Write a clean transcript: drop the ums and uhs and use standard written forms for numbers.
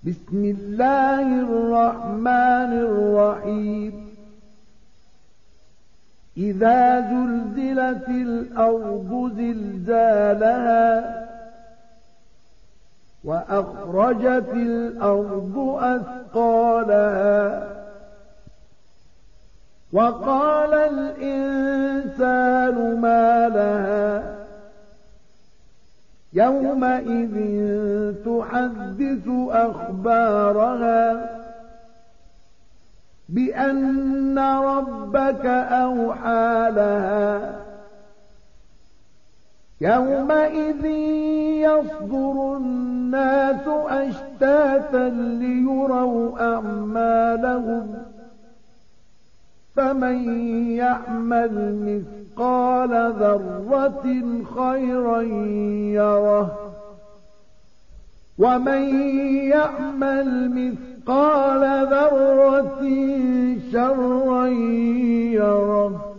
بسم الله الرحمن الرحيم إذا زلزلت الأرض زلزالها وأخرجت الأرض أثقالها وقال الإنسان ما لها يومئذ تحدث أخبارها بأن ربك أوحى لها يومئذ يصدر الناس أشتاتا ليروا أعمالهم فمن يعمل مثقال ذرة خيرا يره ومن يعمل مثقال ذرة شرا يره